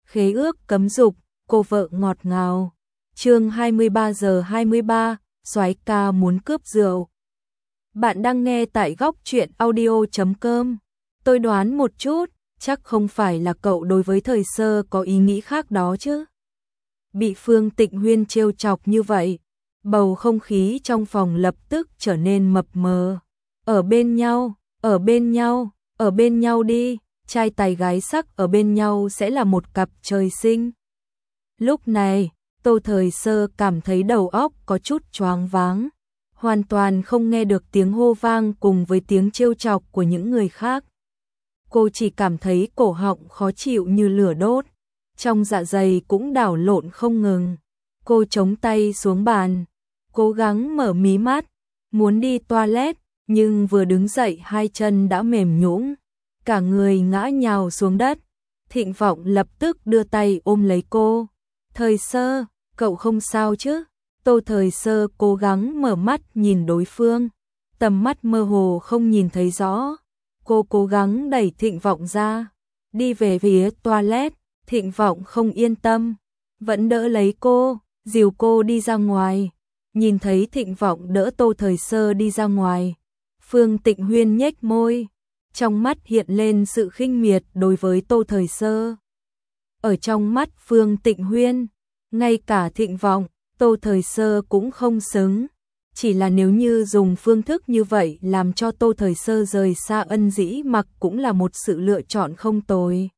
khế ước cấm dục, cô vợ ngọt ngào. Chương 23:23, soái ca muốn cướp rượu. Bạn đang nghe tại góc truyện audio.com. Tôi đoán một chút, chắc không phải là cậu đối với thời sơ có ý nghĩ khác đó chứ. Bị Phương Tịnh Huyên trêu chọc như vậy, bầu không khí trong phòng lập tức trở nên mập mờ. Ở bên nhau, ở bên nhau, ở bên nhau đi, trai tài gái sắc ở bên nhau sẽ là một cặp trời sinh. Lúc này, Tô Thời Sơ cảm thấy đầu óc có chút choáng váng, hoàn toàn không nghe được tiếng hô vang cùng với tiếng trêu chọc của những người khác. Cô chỉ cảm thấy cổ họng khó chịu như lửa đốt, trong dạ dày cũng đảo lộn không ngừng. Cô chống tay xuống bàn, cố gắng mở mí mắt, muốn đi toilet, nhưng vừa đứng dậy hai chân đã mềm nhũn, cả người ngã nhào xuống đất. Thịnh Vọng lập tức đưa tay ôm lấy cô. Thời Sơ, cậu không sao chứ? Tô Thời Sơ cố gắng mở mắt nhìn đối phương, tầm mắt mơ hồ không nhìn thấy rõ. Cô cố gắng đẩy Thịnh Vọng ra, đi về phía toilet. Thịnh Vọng không yên tâm, vẫn đỡ lấy cô, dìu cô đi ra ngoài. Nhìn thấy Thịnh Vọng đỡ Tô Thời Sơ đi ra ngoài, Phương Tịnh Huyên nhếch môi, trong mắt hiện lên sự khinh miệt đối với Tô Thời Sơ. Ở trong mắt Phương Tịnh Huyên, ngay cả Thịnh Vọng, Tô Thời Sơ cũng không xứng. Chỉ là nếu như dùng phương thức như vậy làm cho Tô Thời Sơ rời xa Ân Dĩ Mặc cũng là một sự lựa chọn không tồi.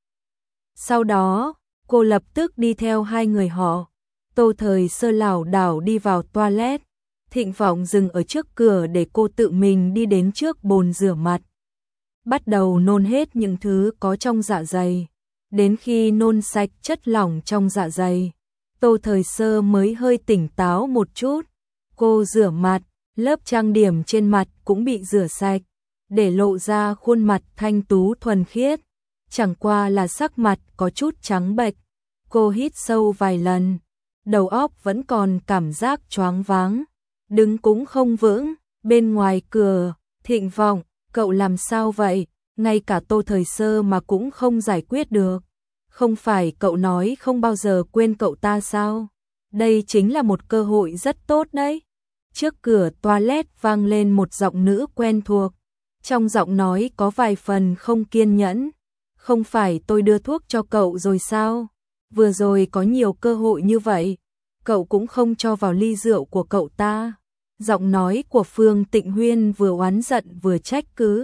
Sau đó, cô lập tức đi theo hai người họ. Tô Thời Sơ lảo đảo đi vào toilet. Thịnh Vọng dừng ở trước cửa để cô tự mình đi đến trước bồn rửa mặt. Bắt đầu nôn hết những thứ có trong dạ dày. Đến khi nôn sạch chất lỏng trong dạ dày, Tô Thời Sơ mới hơi tỉnh táo một chút. Cô rửa mặt, lớp trang điểm trên mặt cũng bị rửa sạch, để lộ ra khuôn mặt thanh tú thuần khiết. Chẳng qua là sắc mặt có chút trắng bệch. Cô hít sâu vài lần, đầu óc vẫn còn cảm giác choáng váng, đứng cũng không vững. Bên ngoài cửa, Thịnh Vọng, cậu làm sao vậy? Ngay cả Tô Thời Sơ mà cũng không giải quyết được. Không phải cậu nói không bao giờ quên cậu ta sao? Đây chính là một cơ hội rất tốt đấy. Trước cửa toilet vang lên một giọng nữ quen thuộc. Trong giọng nói có vài phần không kiên nhẫn. Không phải tôi đưa thuốc cho cậu rồi sao? Vừa rồi có nhiều cơ hội như vậy, cậu cũng không cho vào ly rượu của cậu ta. Giọng nói của Phương Tịnh Huyên vừa oán giận vừa trách cứ.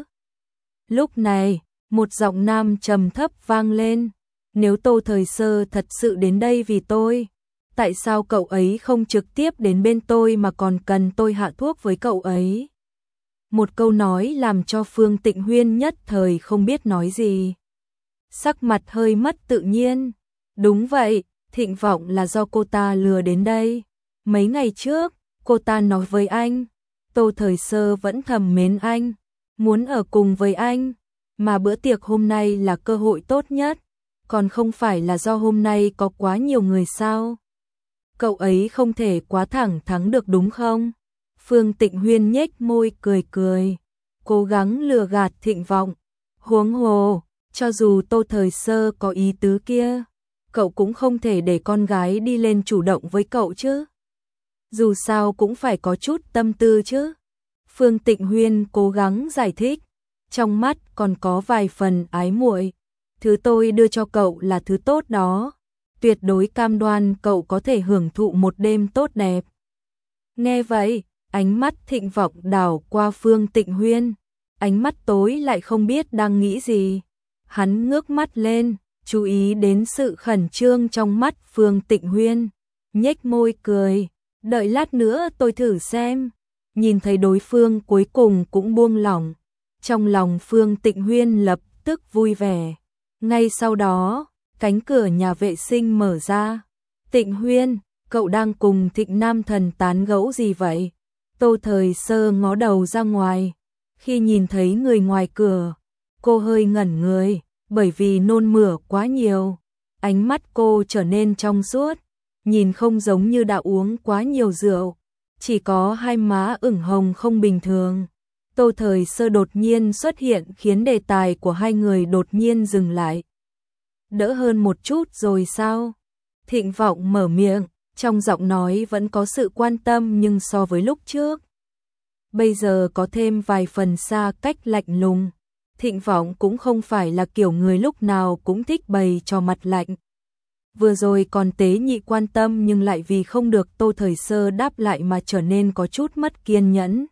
Lúc này, một giọng nam trầm thấp vang lên. Nếu Tô Thời Sơ thật sự đến đây vì tôi, tại sao cậu ấy không trực tiếp đến bên tôi mà còn cần tôi hạ thuốc với cậu ấy? Một câu nói làm cho Phương Tịnh Huyên nhất thời không biết nói gì. Sắc mặt hơi mất tự nhiên. Đúng vậy, Thịnh Vọng là do cô ta lừa đến đây. Mấy ngày trước, cô ta nói với anh, Tô Thời Sơ vẫn thầm mến anh, muốn ở cùng với anh, mà bữa tiệc hôm nay là cơ hội tốt nhất, còn không phải là do hôm nay có quá nhiều người sao? Cậu ấy không thể quá thẳng thắn được đúng không? Phương Tịnh Huyên nhếch môi cười cười, cố gắng lừa gạt Thịnh Vọng. Huống hồ, cho dù Tô Thời Sơ có ý tứ kia, cậu cũng không thể để con gái đi lên chủ động với cậu chứ. Dù sao cũng phải có chút tâm tư chứ. Phương Tịnh Huyên cố gắng giải thích, trong mắt còn có vài phần ái muội. Thứ tôi đưa cho cậu là thứ tốt đó, tuyệt đối cam đoan cậu có thể hưởng thụ một đêm tốt đẹp. Nghe vậy, ánh mắt Thịnh Vọng đảo qua Phương Tịnh Huyên, ánh mắt tối lại không biết đang nghĩ gì. Hắn ngước mắt lên, chú ý đến sự khẩn trương trong mắt Phương Tịnh Huyên, nhếch môi cười, đợi lát nữa tôi thử xem. Nhìn thấy đối phương cuối cùng cũng buông lỏng, trong lòng Phương Tịnh Huyên lập tức vui vẻ. Ngay sau đó, cánh cửa nhà vệ sinh mở ra. Tịnh Huyên, cậu đang cùng Thịnh Nam Thần tán gẫu gì vậy? Tô Thời Sơ ngó đầu ra ngoài. Khi nhìn thấy người ngoài cửa, cô hơi ngẩn người, bởi vì nôn mửa quá nhiều. Ánh mắt cô trở nên trong suốt, nhìn không giống như đã uống quá nhiều rượu, chỉ có hai má ửng hồng không bình thường. Tô Thời Sơ đột nhiên xuất hiện khiến đề tài của hai người đột nhiên dừng lại. đỡ hơn một chút rồi sao? Thịnh Vọng mở miệng, trong giọng nói vẫn có sự quan tâm nhưng so với lúc trước, bây giờ có thêm vài phần xa cách lạnh lùng. Thịnh Vọng cũng không phải là kiểu người lúc nào cũng thích bày cho mặt lạnh. Vừa rồi còn tế nhị quan tâm nhưng lại vì không được Tô Thời Sơ đáp lại mà trở nên có chút mất kiên nhẫn.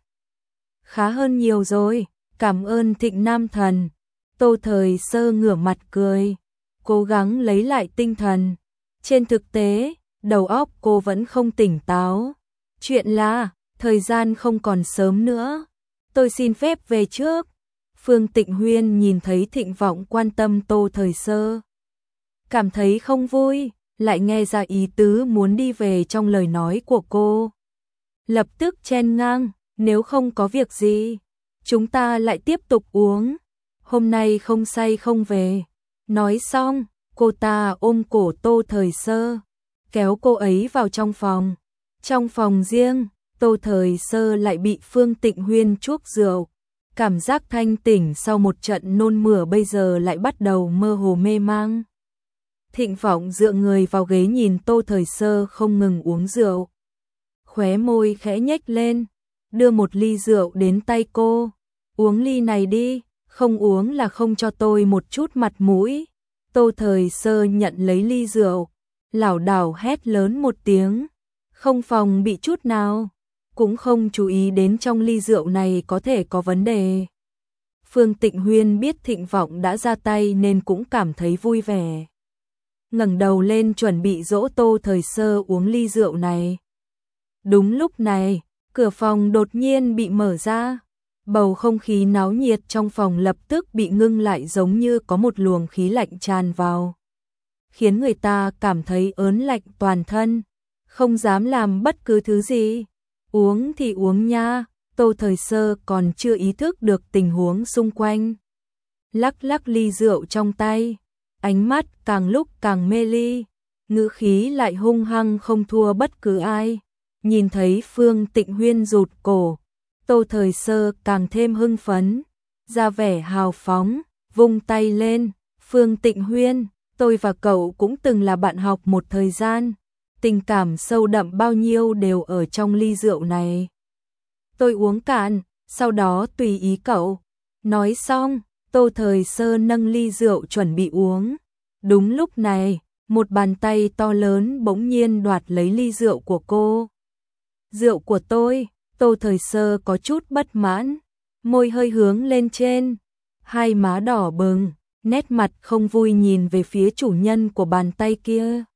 Khá hơn nhiều rồi, cảm ơn Thịnh Nam Thần. Tô Thời Sơ ngửa mặt cười, cố gắng lấy lại tinh thần. Trên thực tế, đầu óc cô vẫn không tỉnh táo. Chuyện là, thời gian không còn sớm nữa. Tôi xin phép về trước. Phương Tịnh Huyên nhìn thấy Thịnh Vọng quan tâm Tô Thời Sơ, cảm thấy không vui, lại nghe ra ý tứ muốn đi về trong lời nói của cô. Lập tức chen ngang, nếu không có việc gì, chúng ta lại tiếp tục uống. Hôm nay không say không về. Nói xong, cô ta ôm cổ Tô Thời Sơ, kéo cô ấy vào trong phòng. Trong phòng riêng, Tô Thời Sơ lại bị Phương Tịnh Huyên chuốc rượu. Cảm giác thanh tỉnh sau một trận nôn mửa bây giờ lại bắt đầu mơ hồ mê mang. Thịnh Vọng dựa người vào ghế nhìn Tô Thời Sơ không ngừng uống rượu. Khóe môi khẽ nhếch lên, đưa một ly rượu đến tay cô. Uống ly này đi, không uống là không cho tôi một chút mặt mũi. Tô Thời Sơ nhận lấy ly rượu, lảo đảo hét lớn một tiếng, không phòng bị chút nào, cũng không chú ý đến trong ly rượu này có thể có vấn đề. Phương Tịnh Huyên biết Thịnh Vọng đã ra tay nên cũng cảm thấy vui vẻ, ngẩng đầu lên chuẩn bị dỗ Tô Thời Sơ uống ly rượu này. Đúng lúc này, cửa phòng đột nhiên bị mở ra, bầu không khí náo nhiệt trong phòng lập tức bị ngưng lại giống như có một luồng khí lạnh tràn vào, khiến người ta cảm thấy ớn lạnh toàn thân, không dám làm bất cứ thứ gì. Uống thì uống nha. Tô Thời Sơ còn chưa ý thức được tình huống xung quanh, lắc lắc ly rượu trong tay, ánh mắt càng lúc càng mê ly, ngữ khí lại hung hăng không thua bất cứ ai. Nhìn thấy Phương Tịnh Huyên rụt cổ, Tô Thời Sơ càng thêm hưng phấn, ra vẻ hào phóng, vung tay lên. Phương Tịnh Huyên, tôi và cậu cũng từng là bạn học một thời gian, tình cảm sâu đậm bao nhiêu đều ở trong ly rượu này. Tôi uống cạn, sau đó tùy ý cậu. Nói xong, Tô Thời Sơ nâng ly rượu chuẩn bị uống. Đúng lúc này, một bàn tay to lớn bỗng nhiên đoạt lấy ly rượu của cô. Rượu của tôi. Tô Thời Sơ có chút bất mãn, môi hơi hướng lên trên, hai má đỏ bừng, nét mặt không vui nhìn về phía chủ nhân của bàn tay kia.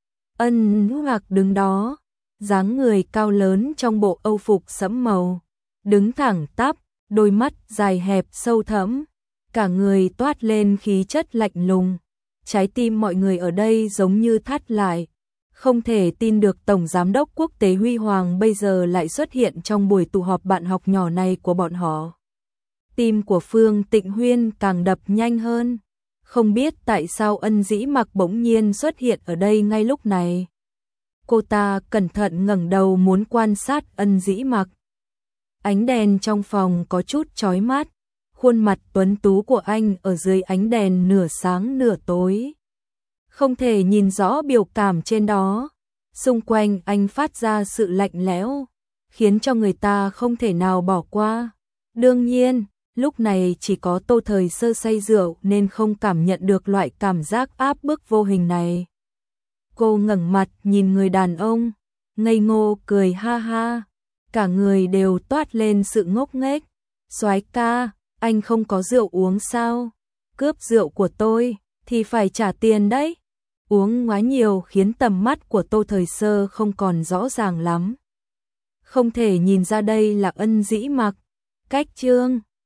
Ân Hoặc đứng đó, dáng người cao lớn trong bộ âu phục sẫm màu, đứng thẳng tắp, đôi mắt dài hẹp sâu thẫm, cả người toát lên khí chất lạnh lùng. Trái tim mọi người ở đây giống như thắt lại, không thể tin được Tổng Giám đốc Quốc tế Huy Hoàng bây giờ lại xuất hiện trong buổi tụ họp bạn học nhỏ này của bọn họ. Tim của Phương Tịnh Huyên càng đập nhanh hơn, không biết tại sao Ân Dĩ Mặc bỗng nhiên xuất hiện ở đây ngay lúc này. Cô ta cẩn thận ngẩng đầu muốn quan sát Ân Dĩ Mặc. Ánh đèn trong phòng có chút chói mắt, khuôn mặt tuấn tú của anh ở dưới ánh đèn nửa sáng nửa tối, không thể nhìn rõ biểu cảm trên đó. Xung quanh anh phát ra sự lạnh lẽo, khiến cho người ta không thể nào bỏ qua. Đương nhiên, lúc này chỉ có Tô Thời Sơ say rượu nên không cảm nhận được loại cảm giác áp bức vô hình này. Cô ngẩng mặt nhìn người đàn ông, ngây ngô cười ha ha, cả người đều toát lên sự ngốc nghếch. Soái ca, anh không có rượu uống sao? Cướp rượu của tôi thì phải trả tiền đấy. Uống quá nhiều khiến tầm mắt của Tô Thời Sơ không còn rõ ràng lắm, không thể nhìn ra đây là Ân Dĩ Mặc. Cách chương